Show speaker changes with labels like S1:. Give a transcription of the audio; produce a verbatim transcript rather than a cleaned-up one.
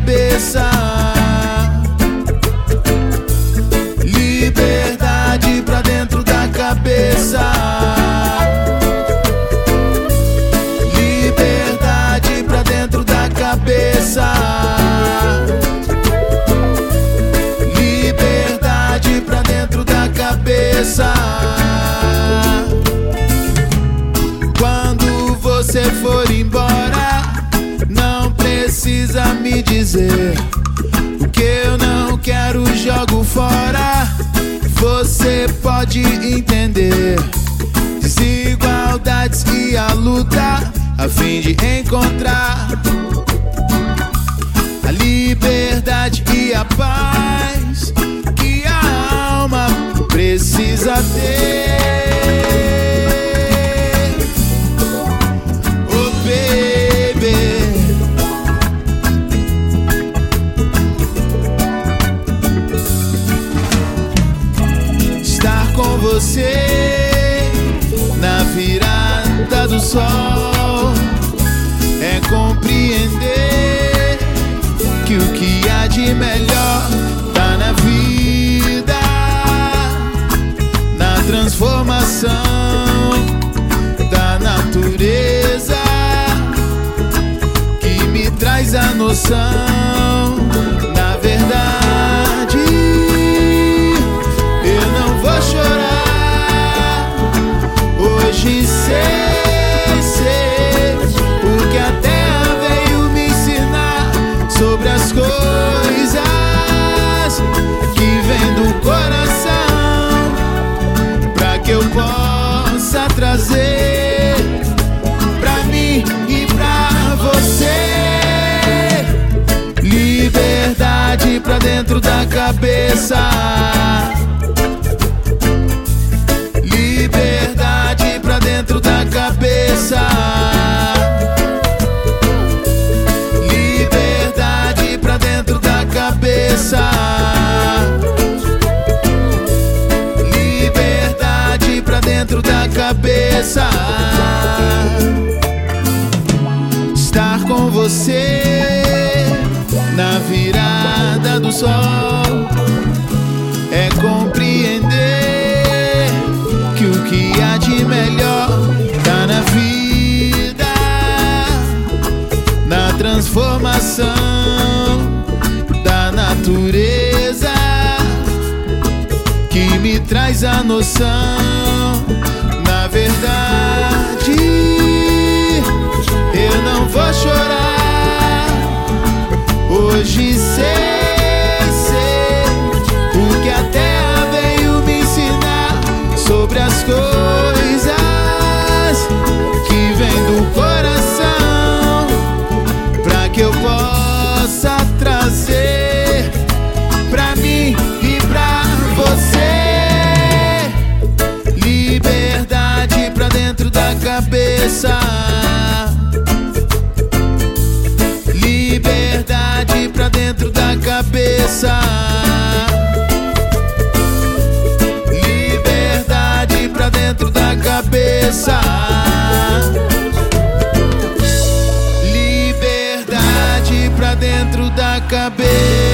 S1: cabeça. Liberdade pra dentro da cabeça. Liberdade pra dentro da cabeça. Liberdade pra dentro da cabeça. Quando você for embora, não precisa me dizer o que eu não quero, jogo fora. Você pode entender desigualdades e a luta a fim de encontrar a liberdade e a paz que a alma precisa ter. Oh baby, estar com você na virada do sol é compreender que o que há de melhor tá na vida, na transformação da natureza que me traz a noção. Na verdade, eu não vou chorar hoje, sei, sei, porque a terra veio me ensinar sobre as coisas que vêm do coração, pra que eu possa trazer pra mim e pra você. Liberdade pra dentro da cabeça. Liberdade pra dentro da cabeça. Liberdade pra dentro da cabeça. Liberdade pra dentro da cabeça. Estar com você na virada do sol é compreender que o que há de melhor tá na vida, na transformação da natureza que me traz a noção. Na verdade, eu não vou chorar hoje, sei, sei, porque a terra veio me ensinar sobre as coisas que vêm do coração, pra que eu possa trazer pra mim e pra você. Liberdade pra dentro da cabeça. Liberdade pra dentro da cabeça. Liberdade pra dentro da cabeça. Liberdade pra dentro da cabeça.